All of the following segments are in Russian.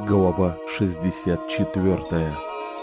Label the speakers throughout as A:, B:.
A: Глава 64.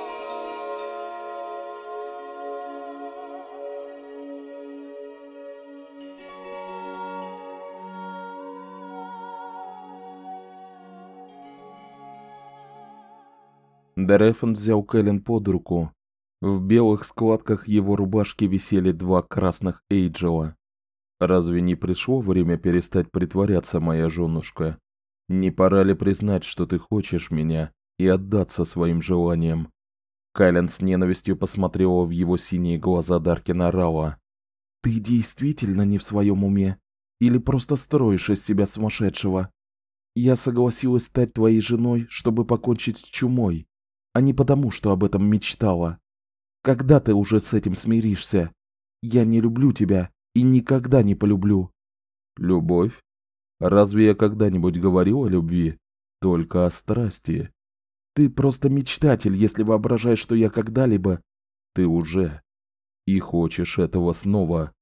A: Дрефон взял Кэлен под руку. В белых складках его рубашки висели 2 красных Эйджела. «Разве не пришло время перестать притворяться, моя жёнушка? Не пора ли признать, что ты хочешь меня, и отдаться своим желаниям?» Кэлен с ненавистью посмотрела в его синие глаза Даркина Рауа. «Ты действительно не в своем уме? Или просто строишь из себя сумасшедшего? Я согласилась стать твоей женой, чтобы покончить с чумой, а не потому, что об этом мечтала. Когда ты уже с этим смиришься? Я не люблю тебя и никогда не полюблю». «Любовь? Разве я когда-нибудь говорил о любви? Только о страсти. Ты просто мечтатель, если воображаешь, что я когда-либо...» «Ты уже. И хочешь этого снова».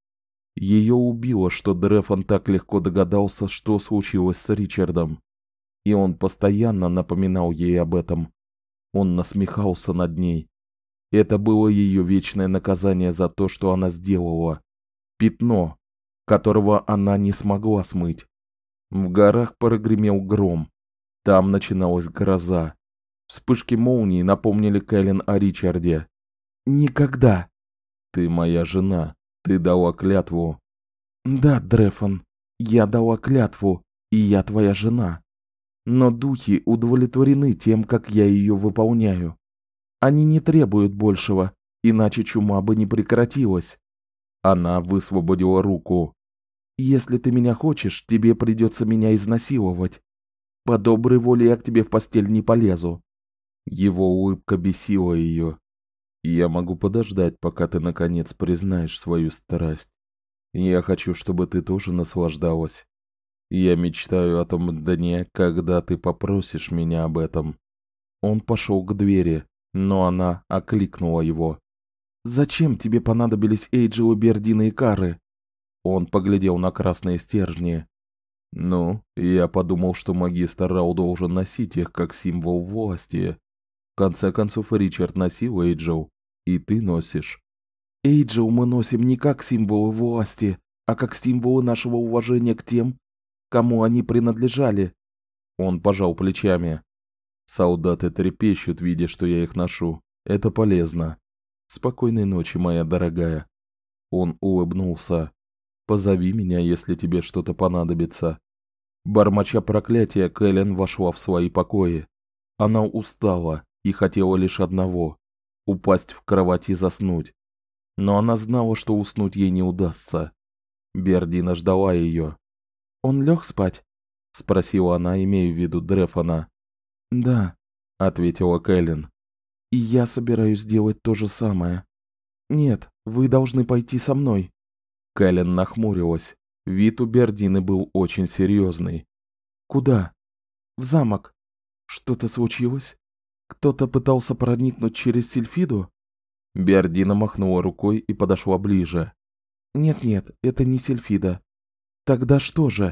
A: Её убило, что Дрефон так легко догадался, что случилось с Ричардом. И он постоянно напоминал ей об этом. Он насмехался над ней. Это было её вечное наказание за то, что она сделала. Пятно, которого она не смогла смыть. В горах прогремел гром. Там начиналась гроза. Вспышки молний напомнили Кэлен о Ричарде. «Никогда!» «Ты моя жена. Ты дала клятву». «Да, Дрефон, я дала клятву, и я твоя жена. Но духи удовлетворены тем, как я её выполняю. Они не требуют большего, иначе чума бы не прекратилась». Она высвободила руку. «Если ты меня хочешь, тебе придётся меня изнасиловать. По доброй воле я к тебе в постель не полезу». Его улыбка бесила её. «Я могу подождать, пока ты наконец признаешь свою страсть. Я хочу, чтобы ты тоже наслаждалась. Я мечтаю о том дне, когда ты попросишь меня об этом». Он пошёл к двери, но она окликнула его. «Зачем тебе понадобились Эйджелы, Бердина и Кары?» Он поглядел на красные стержни. «Ну, я подумал, что магистр Рау должен носить их как символ власти. В конце концов, Ричард носил Эйджел, и ты носишь». «Эйджел мы носим не как символы власти, а как символы нашего уважения к тем, кому они принадлежали». Он пожал плечами. «Солдаты трепещут, видя, что я их ношу. Это полезно. Спокойной ночи, моя дорогая». Он улыбнулся. «Позови меня, если тебе что-то понадобится». Бормоча проклятия, Кэлен вошла в свои покои. Она устала и хотела лишь одного – упасть в кровать и заснуть. Но она знала, что уснуть ей не удастся. Бердина ждала её. «Он лёг спать?» – спросила она, имея в виду Дрефона. «Да», – ответила Кэлен. «И я собираюсь сделать то же самое. Нет, вы должны пойти со мной». Кэлен нахмурилась. Вид у Бердины был очень серьёзный. «Куда?» «В замок. Что-то случилось? Кто-то пытался проникнуть через Сильфиду?» Бердина махнула рукой и подошла ближе. «Нет-нет, это не Сильфида. Тогда что же?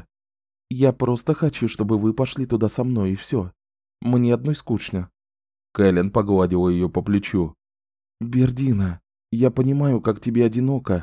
A: Я просто хочу, чтобы вы пошли туда со мной, и всё. Мне одной скучно». Кэлен погладила её по плечу. «Бердина, я понимаю, как тебе одиноко,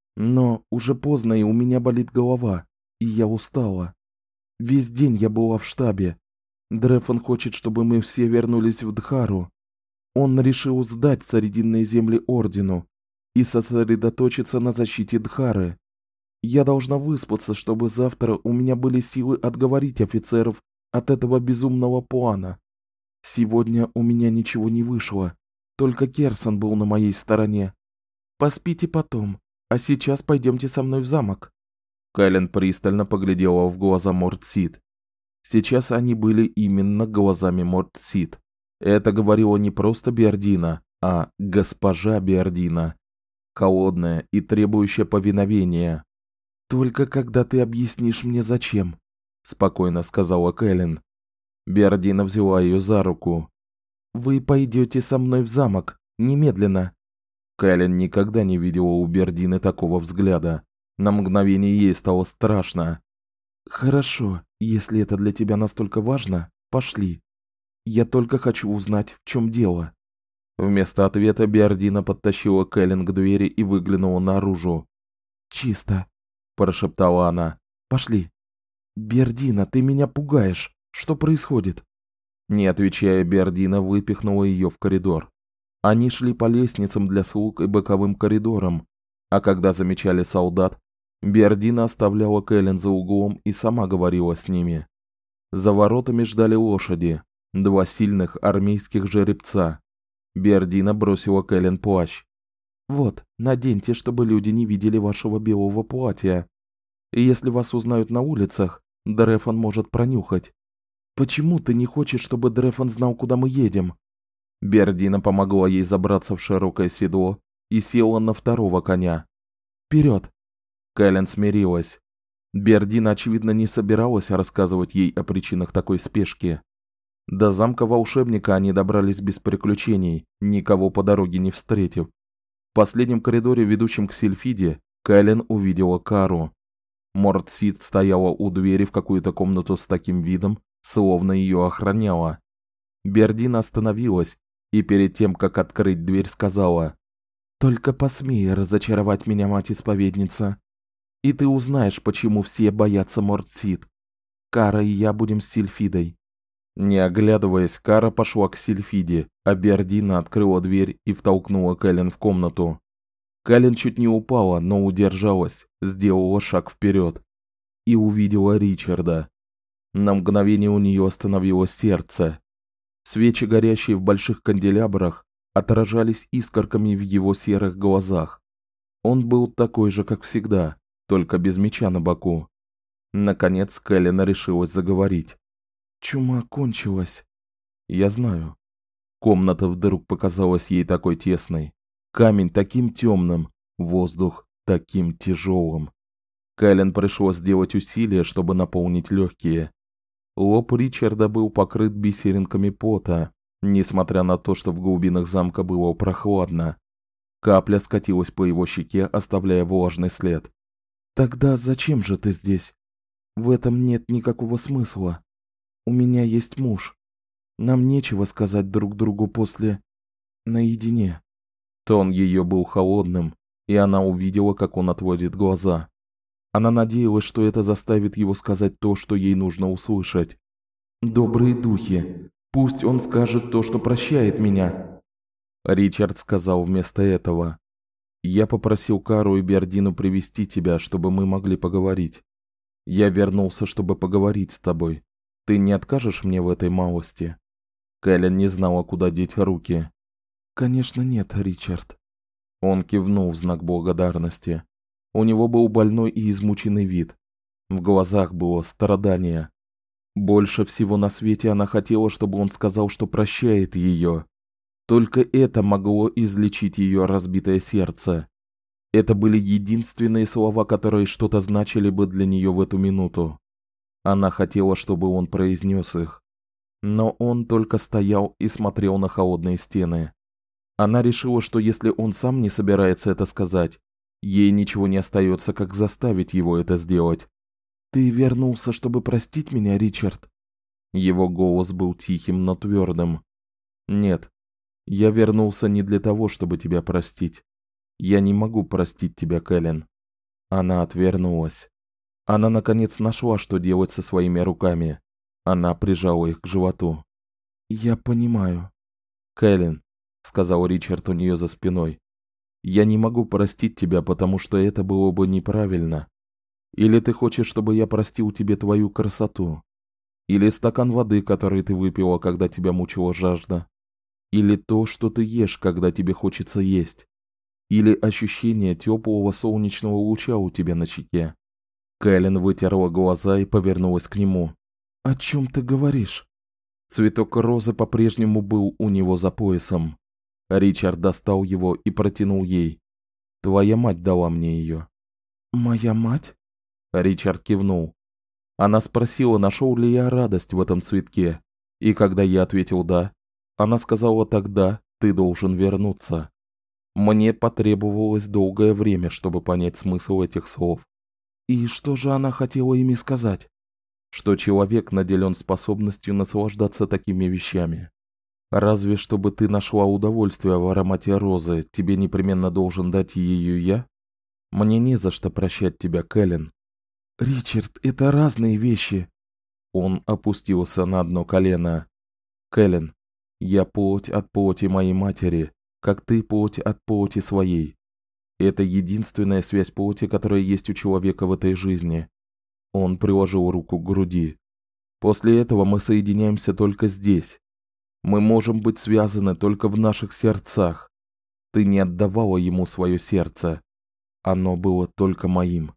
A: но уже поздно, и у меня болит голова, и я устала. Весь день я была в штабе. Дрефон хочет, чтобы мы все вернулись в Дхару. Он решил сдать Срединные земли Ордену и сосредоточиться на защите Дхары. Я должна выспаться, чтобы завтра у меня были силы отговорить офицеров от этого безумного плана. Сегодня у меня ничего не вышло, только Керсон был на моей стороне. Поспите потом, а сейчас пойдёмте со мной в замок». Кэлен пристально поглядела в глаза Мортсид. Сейчас они были именно глазами Мортсид. Это говорила не просто Бердина, а госпожа Бердина, холодная и требующая повиновения. «Только когда ты объяснишь мне, зачем», – спокойно сказала Кэлен. Бердина взяла её за руку. «Вы пойдёте со мной в замок, немедленно». Кэлен никогда не видела у Бердины такого взгляда. На мгновение ей стало страшно. «Хорошо, если это для тебя настолько важно, пошли.
B: Я только хочу узнать, в чем дело».
A: Вместо ответа Бердина подтащила Кэлен к двери и выглянула наружу.
B: «Чисто»,
A: – прошептала она.
B: «Пошли». «Бердина, ты меня пугаешь. Что происходит?»
A: Не отвечая, Бердина выпихнула ее в коридор. Они шли по лестницам для слуг и боковым коридорам, а когда замечали солдат, Бердина оставляла Кэлен за углом и сама говорила с ними. За воротами ждали лошади, 2 сильных армейских жеребца. Бердина бросила Кэлен плащ.
B: «Вот, наденьте, чтобы люди не видели вашего белого платья. И если вас узнают на улицах, Дрефон может пронюхать. Почему ты не хочешь, чтобы Дрефон знал, куда мы едем?»
A: Бердина помогла ей забраться в широкое седло и села на второго коня.
B: «Вперед!»
A: Кэлен смирилась. Бердина, очевидно, не собиралась рассказывать ей о причинах такой спешки. До замка волшебника они добрались без приключений, никого по дороге не встретив. В последнем коридоре, ведущем к Сильфиде, Кэлен увидела Кару. Мортсид стояла у двери в какую-то комнату с таким видом, словно ее охраняла. Бердина остановилась и перед тем, как открыть дверь, сказала:
B: «Только посмей разочаровать меня, мать-исповедница, и ты узнаешь, почему все боятся Мортсид. Кара и я будем с Сильфидой».
A: Не оглядываясь, Кара пошла к Сильфиде, а Бердина открыла дверь и втолкнула Кэлен в комнату. Кэлен чуть не упала, но удержалась, сделала шаг вперед и увидела Ричарда. На мгновение у нее остановилось сердце. Свечи, горящие в больших канделябрах, отражались искорками в его серых глазах. Он был такой же, как всегда, только без меча на боку. Наконец Кэлен решилась заговорить.
B: «Чума кончилась».
A: «Я знаю». Комната вдруг показалась ей такой тесной, камень таким темным, воздух таким тяжелым. Кэлен пришлось сделать усилие, чтобы наполнить легкие. Лоб Ричарда был покрыт бисеринками пота, несмотря на то, что в глубинах замка было прохладно. Капля скатилась по его щеке, оставляя влажный след.
B: «Тогда зачем же ты здесь? В этом нет никакого смысла. У меня есть муж. Нам нечего сказать друг другу после... наедине».
A: Тон ее был холодным, и она увидела, как он отводит глаза. Она надеялась, что это заставит его сказать то, что ей нужно услышать.
B: «Добрые духи, пусть он скажет то, что прощает меня».
A: Ричард сказал вместо этого: «Я попросил Кару и Бердину привести тебя, чтобы мы могли поговорить. Я вернулся, чтобы поговорить с тобой. Ты не откажешь мне в этой малости?» Кэлен не знала, куда деть руки.
B: «Конечно нет, Ричард».
A: Он кивнул в знак благодарности. У него был больной и измученный вид. В глазах было страдание. Больше всего на свете она хотела, чтобы он сказал, что прощает ее. Только это могло излечить ее разбитое сердце. Это были единственные слова, которые что-то значили бы для нее в эту минуту. Она хотела, чтобы он произнес их. Но он только стоял и смотрел на холодные стены. Она решила, что если он сам не собирается это сказать, ей ничего не остается, как заставить его это сделать.
B: «Ты вернулся, чтобы простить меня, Ричард?»
A: Его голос был тихим, но твердым. «Нет, я вернулся не для того, чтобы тебя простить. Я не могу простить тебя, Кэлен». Она отвернулась. Она наконец нашла, что делать со своими руками. Она прижала их к животу.
B: «Я понимаю».
A: «Кэлен», — сказал Ричард у нее за спиной, — «я не могу простить тебя, потому что это было бы неправильно. Или ты хочешь, чтобы я простил тебе твою красоту? Или стакан воды, который ты выпила, когда тебя мучила жажда? Или то, что ты ешь, когда тебе хочется есть? Или ощущение теплого солнечного луча у тебя на щеке?» Кэлен вытерла глаза и повернулась к нему.
B: «О чем ты говоришь?»
A: Цветок розы по-прежнему был у него за поясом. Ричард достал его и протянул ей. «Твоя мать дала мне ее».
B: «Моя мать?»
A: Ричард кивнул. Она спросила, нашел ли я радость в этом цветке, и когда я ответил «да», она сказала: «Тогда ты должен вернуться». Мне потребовалось долгое время, чтобы понять смысл этих слов.
B: «И что же она хотела ими сказать?»
A: что человек наделен способностью наслаждаться такими вещами. Разве чтобы ты нашла удовольствие в аромате розы, тебе непременно должен дать ее я? Мне не за что прощать тебя, Кэлен.
B: Ричард, это разные вещи.
A: Он опустился на одно колено. Кэлен, я плоть от плоти моей матери, как ты плоть от плоти своей. Это единственная связь плоти, которая есть у человека в этой жизни. Он приложил руку к груди. После этого мы соединяемся только здесь. Мы можем быть связаны только в наших сердцах. Ты не отдавала ему свое сердце. Оно было только моим.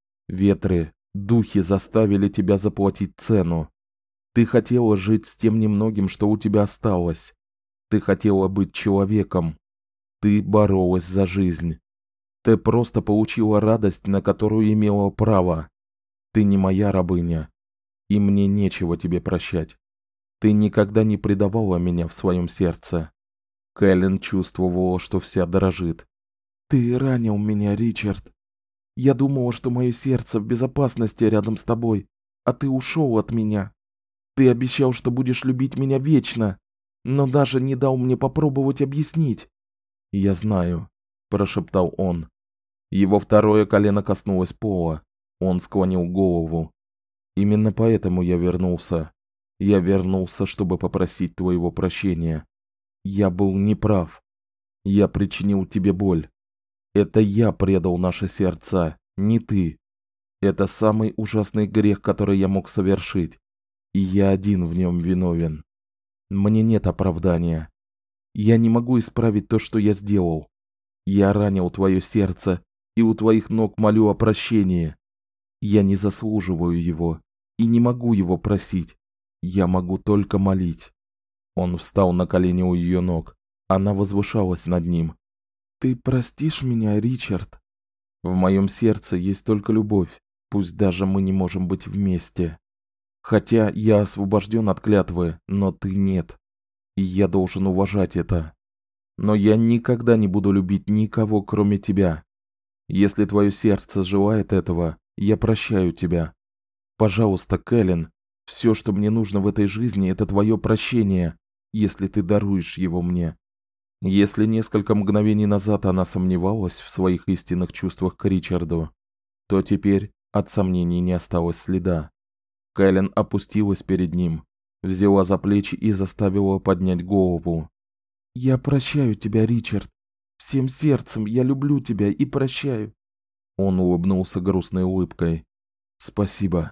A: Ветры, духи заставили тебя заплатить цену. Ты хотела жить с тем немногим, что у тебя осталось. Ты хотела быть человеком. Ты боролась за жизнь. Ты просто получила радость, на которую имела право. Ты не моя рабыня, и мне нечего тебе прощать. Ты никогда не предавала меня в своем сердце. Кэлен чувствовала, что вся дрожит.
B: Ты ранил меня, Ричард. Я думала, что мое сердце в безопасности рядом с тобой, а ты ушел от меня. Ты обещал, что будешь любить меня вечно, но даже не дал мне попробовать объяснить.
A: Я знаю, прошептал он. Его второе колено коснулось пола. Он склонил голову. Именно поэтому я вернулся. Я вернулся, чтобы попросить твоего прощения. Я был неправ. Я причинил тебе боль. Это я предал наши сердца, не ты. Это самый ужасный грех, который я мог совершить, и я один в нем виновен. Мне нет оправдания. Я не могу исправить то, что я сделал. Я ранил твое сердце, и у твоих ног молю о прощении. Я не заслуживаю его и не могу его просить. Я могу только молить. Он встал на колени у ее ног. Она возвышалась над ним.
B: Ты простишь меня, Ричард?
A: В моем сердце есть только любовь, пусть даже мы не можем быть вместе. Хотя я освобожден от клятвы, но ты нет. И я должен уважать это. Но я никогда не буду любить никого, кроме тебя. Если твое сердце желает этого, я прощаю тебя. Пожалуйста, Кэлен, все, что мне нужно в этой жизни, это твое прощение, если ты даруешь его мне. Если несколько мгновений назад она сомневалась в своих истинных чувствах к Ричарду, то теперь от сомнений не осталось следа. Кэлен опустилась перед ним, взяла за плечи и заставила поднять голову.
B: Я прощаю тебя, Ричард. Всем сердцем я люблю тебя и прощаю.
A: Он улыбнулся грустной улыбкой. Спасибо.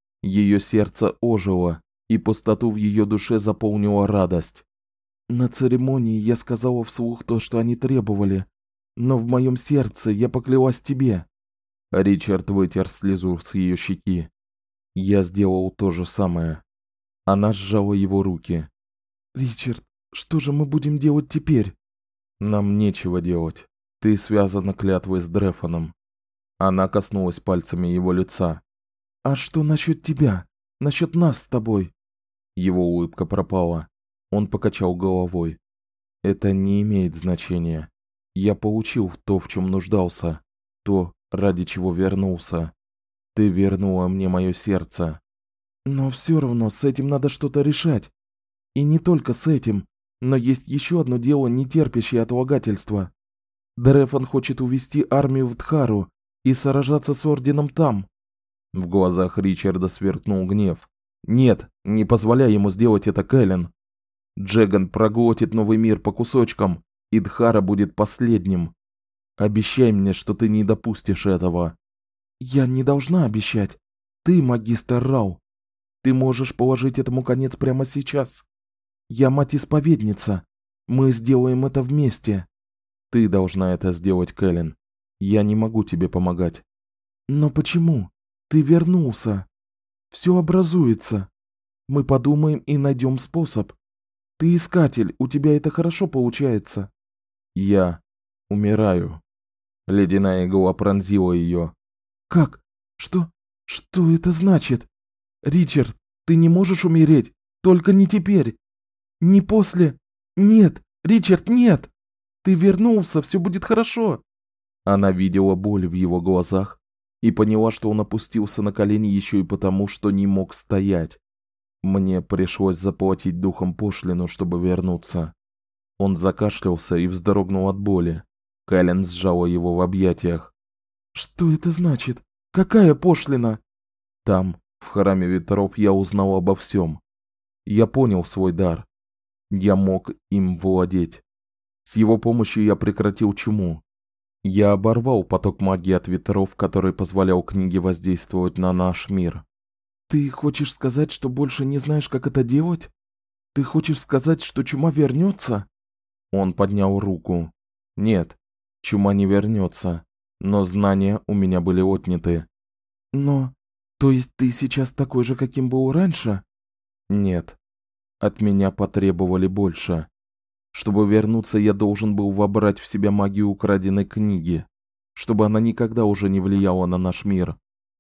A: Ее сердце ожило, и пустоту в ее душе заполнила радость.
B: На церемонии я сказала вслух то, что они требовали, но в моем сердце я поклялась тебе.
A: Ричард вытер слезу с ее щеки. Я сделал то же самое. Она сжала его руки.
B: Ричард, что же мы будем делать теперь?
A: Нам нечего делать. Ты связана клятвой с Дрефоном. Она коснулась пальцами его лица.
B: А что насчет тебя? Насчет нас с тобой?
A: Его улыбка пропала. Он покачал головой. Это не имеет значения. Я получил то, в чем нуждался, то, ради чего вернулся. Ты вернула мне мое сердце.
B: Но все равно с этим надо что-то решать. И не только с этим, но есть еще одно дело, не терпящее отлагательства. Дрефон хочет увести армию в Дхару и сражаться с орденом там.
A: В глазах Ричарда сверкнул гнев. Нет, не позволяй ему сделать это, Кэлен. Джеган проглотит новый мир по кусочкам, и Дхара будет последним. Обещай мне, что ты не допустишь этого.
B: Я не должна обещать. Ты магистр Рау. Ты можешь положить этому конец прямо сейчас. Я мать-исповедница. Мы сделаем это вместе.
A: Ты должна это сделать, Кэлен. Я не могу тебе помогать.
B: Но почему? Ты вернулся. Все образуется. Мы подумаем и найдем способ. Ты искатель, у тебя это хорошо получается.
A: Я умираю. Ледяная игла пронзила ее.
B: Как? Что? Что это значит? Ричард, ты не можешь умереть, только не теперь. Не после. Нет, Ричард, нет. Ты вернулся, все будет хорошо.
A: Она видела боль в его глазах,
B: и поняла, что он опустился на колени еще и потому, что не мог стоять. Мне пришлось заплатить духом пошлину, чтобы вернуться. Он закашлялся и вздрогнул от боли. Кэлен сжала его в объятиях. Что это значит? Какая пошлина? Там, в храме ветров, я узнал обо всем. Я понял свой дар. Я мог им владеть. С его помощью я прекратил чуму. Я оборвал поток магии от ветров, который позволял книге воздействовать на наш мир. Ты хочешь сказать, что больше не знаешь, как это делать? Ты хочешь сказать, что чума вернется? Он поднял руку. Нет, чума не вернется, но знания у меня были отняты. Но, то есть ты сейчас такой же, каким был раньше? Нет. От меня потребовали больше. Чтобы вернуться, я должен был вобрать в себя магию украденной книги, чтобы она никогда уже не влияла на наш мир.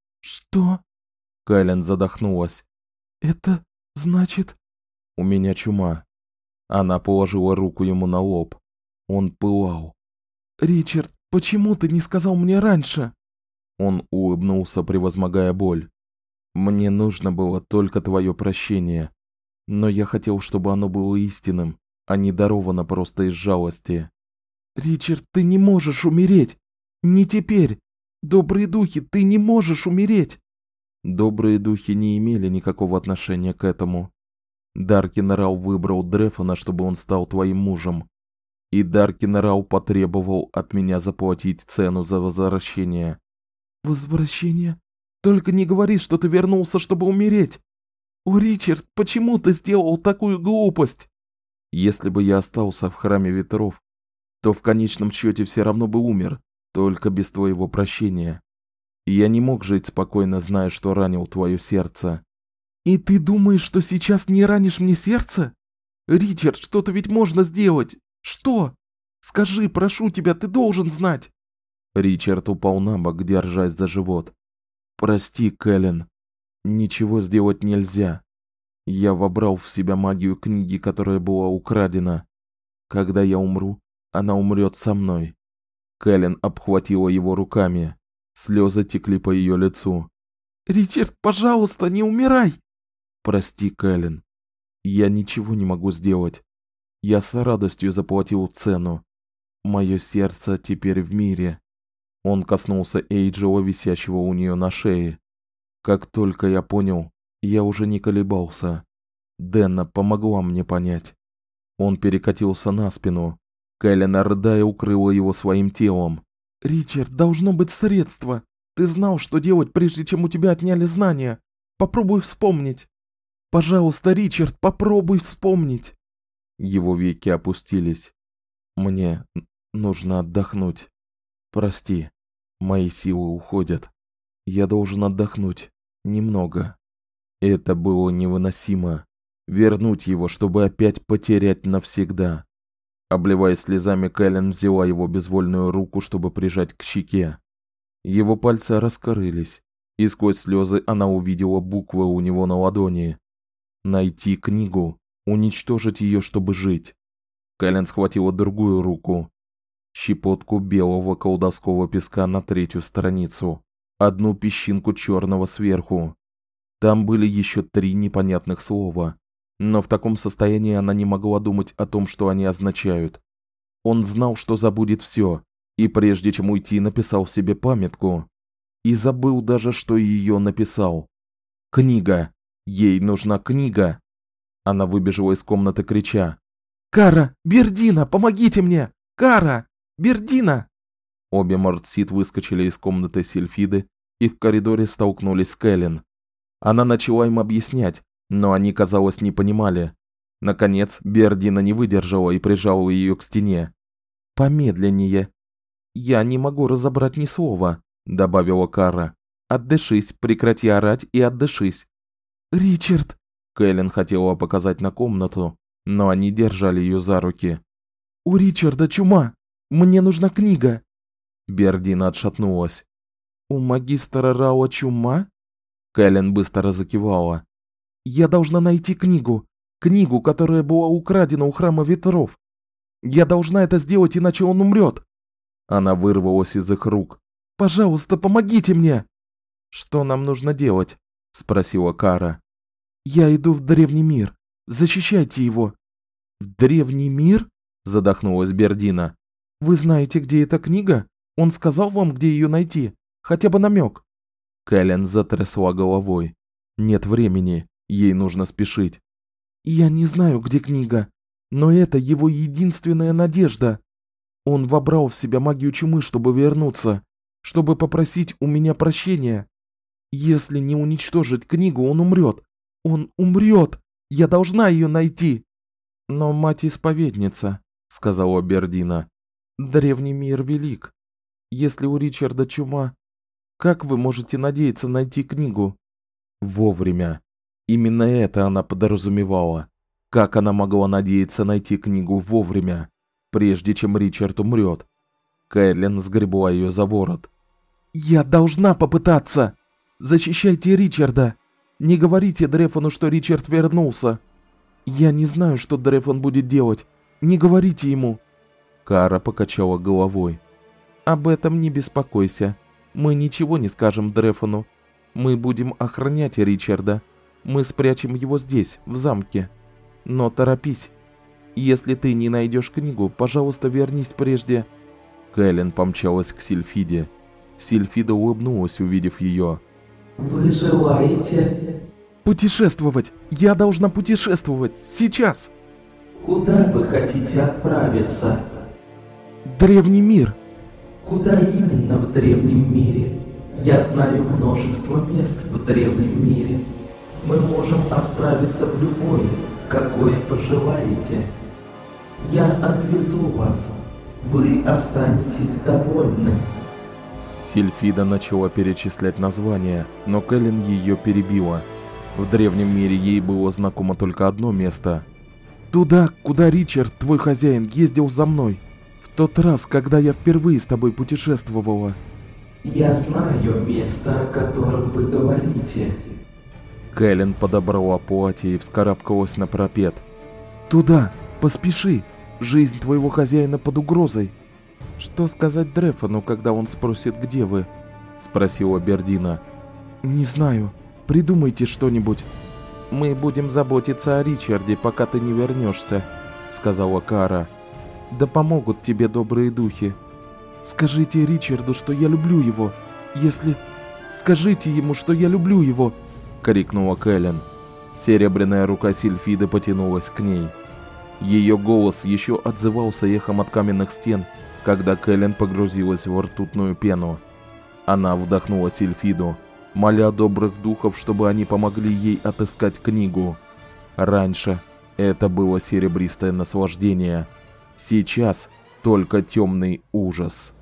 B: Что? Кэлен задохнулась. Это значит... У меня чума. Она положила руку ему на лоб. Он пылал. Ричард, почему ты не сказал мне раньше? Он улыбнулся, превозмогая боль. Мне нужно было только твое прощение, но я хотел, чтобы оно было истинным, а не даровано просто из жалости. Ричард, ты не можешь умереть. Не теперь. Добрые духи, ты не можешь умереть. Добрые духи не имели никакого отношения к этому. Даркин Рау выбрал Дрефона, чтобы он стал твоим мужем. И Даркин Рау потребовал от меня заплатить цену за возвращение. Возвращение? Только не говори, что ты вернулся, чтобы умереть. О, Ричард, почему ты сделал такую глупость? Если бы я остался в храме ветров, то в конечном счете все равно бы умер, только без твоего прощения. И я не мог жить спокойно, зная, что ранил твое сердце. И ты думаешь, что сейчас не ранишь мне сердце? Ричард, что-то ведь можно сделать. Что? Скажи, прошу тебя, ты должен знать. Ричард упал на бок, держась за живот. Прости, Кэлен. Ничего сделать нельзя. Я вобрал в себя магию книги, которая была украдена. Когда я умру, она умрет со мной. Кэлен обхватила его руками. Слезы текли по ее лицу. Ричард, пожалуйста, не умирай. Прости, Кэлен. Я ничего не могу сделать. Я с радостью заплатил цену. Мое сердце теперь в мире. Он коснулся Эйджела, висящего у нее на шее. Как только я понял, я уже не колебался. Денна помогла мне понять. Он перекатился на спину. Кэлен, рыдая, укрыла его своим телом. Ричард, должно быть средство. Ты знал, что делать, прежде чем у тебя отняли знания. Попробуй вспомнить. Пожалуйста, Ричард, попробуй вспомнить. Его веки опустились. Мне нужно отдохнуть. Прости, мои силы уходят. Я должен отдохнуть. Немного. Это было невыносимо. Вернуть его, чтобы опять потерять навсегда. Обливаясь слезами, Кэлен взяла его безвольную руку, чтобы прижать к щеке. Его пальцы раскрылись, и сквозь слезы она увидела буквы у него на ладони. Найти книгу, уничтожить ее, чтобы жить. Кэлен схватила другую руку. Щепотку белого колдовского песка на 3-ю страницу. Одну песчинку черного сверху. Там были еще 3 непонятных слова. Но в таком состоянии она не могла думать о том, что они означают. Он знал, что забудет все, и прежде чем уйти, написал себе памятку. И забыл даже, что ее написал. Книга. Ей нужна книга. Она выбежала из комнаты, крича: «Кара! Бердина! Помогите мне! Кара! Бердина!» Обе Мортсид выскочили из комнаты Сильфиды и в коридоре столкнулись с Кэлен. Она начала им объяснять, но они, казалось, не понимали. Наконец, Бердина не выдержала и прижала ее к стене. «Помедленнее. Я не могу разобрать ни слова», – добавила Кара. «Отдышись, прекрати орать и отдышись». «Ричард!» – Кэлен хотела показать на комнату, но они держали ее за руки. «У Ричарда чума! Мне нужна книга!» Бердина отшатнулась. «У магистра Рауа чума?» Кэлен быстро закивала. «Я должна найти книгу. Книгу, которая была украдена у храма ветров. Я должна это сделать, иначе он умрет». Она вырвалась из их рук. Пожалуйста, помогите мне!» «Что нам нужно делать?» – спросила Кара. «Я иду в древний мир. Защищайте его!» «В древний мир?» – задохнулась Бердина. «Вы знаете, где эта книга? Он сказал вам, где ее найти? Хотя бы намек?» Кэлен затрясла головой. «Нет времени, ей нужно спешить». «Я не знаю, где книга, но это его единственная надежда. Он вобрал в себя магию чумы, чтобы вернуться, чтобы попросить у меня прощения. Если не уничтожить книгу, он умрет. Он умрет! Я должна ее найти!» «Но мать-исповедница», — сказала Бердина. «Древний мир велик. Если у Ричарда чума, как вы можете надеяться найти книгу?» Вовремя. Именно это она подразумевала. Как она могла надеяться найти книгу вовремя, прежде чем Ричард умрет? Кэлен сгребла ее за ворот. «Я должна попытаться! Защищайте Ричарда! Не говорите Дрефону, что Ричард вернулся! Я не знаю, что Дрефон будет делать. Не говорите ему!» Кара покачала головой. «Об этом не беспокойся. Мы ничего не скажем Дрефону. Мы будем охранять Ричарда. Мы спрячем его здесь, в замке. Но торопись. Если ты не найдешь книгу, пожалуйста, вернись прежде». Кэлен помчалась к Сильфиде. Сильфида улыбнулась, увидев ее.
C: «Вы желаете?»
B: «Путешествовать! Я должна путешествовать! Сейчас!»
C: «Куда вы хотите отправиться?»
B: «Древний мир!»
C: «Куда именно в древнем мире? Я знаю множество мест в древнем мире. Мы можем отправиться в любое, какое пожелаете. Я отвезу вас. Вы останетесь довольны».
A: Сильфида начала перечислять названия, но Кэлен ее перебила. В древнем мире ей было знакомо только одно место.
B: «Туда, куда Ричард, твой хозяин, ездил за мной. В тот раз, когда я впервые с тобой путешествовала».
C: «Я знаю место, о котором вы говорите».
A: Кэлен подобрала платье и вскарабкалась на парапет.
B: «Туда! Поспеши! Жизнь твоего хозяина под угрозой!» «Что сказать Дрефону, когда он спросит, где вы?» – спросила Бердина. «Не знаю. Придумайте что-нибудь». «Мы будем заботиться о Ричарде, пока ты не вернешься», – сказала Кара. «Да помогут тебе добрые духи. Скажите Ричарду, что я люблю его. Скажите ему, что я люблю его», – крикнула Кэлен. Серебряная рука Сильфиды потянулась к ней. Ее голос еще отзывался эхом от каменных стен, когда Кэлен погрузилась в ртутную пену. Она вдохнула Сильфиду, моля добрых духов, чтобы они помогли ей отыскать книгу. Раньше это было серебристое наслаждение, сейчас только темный ужас.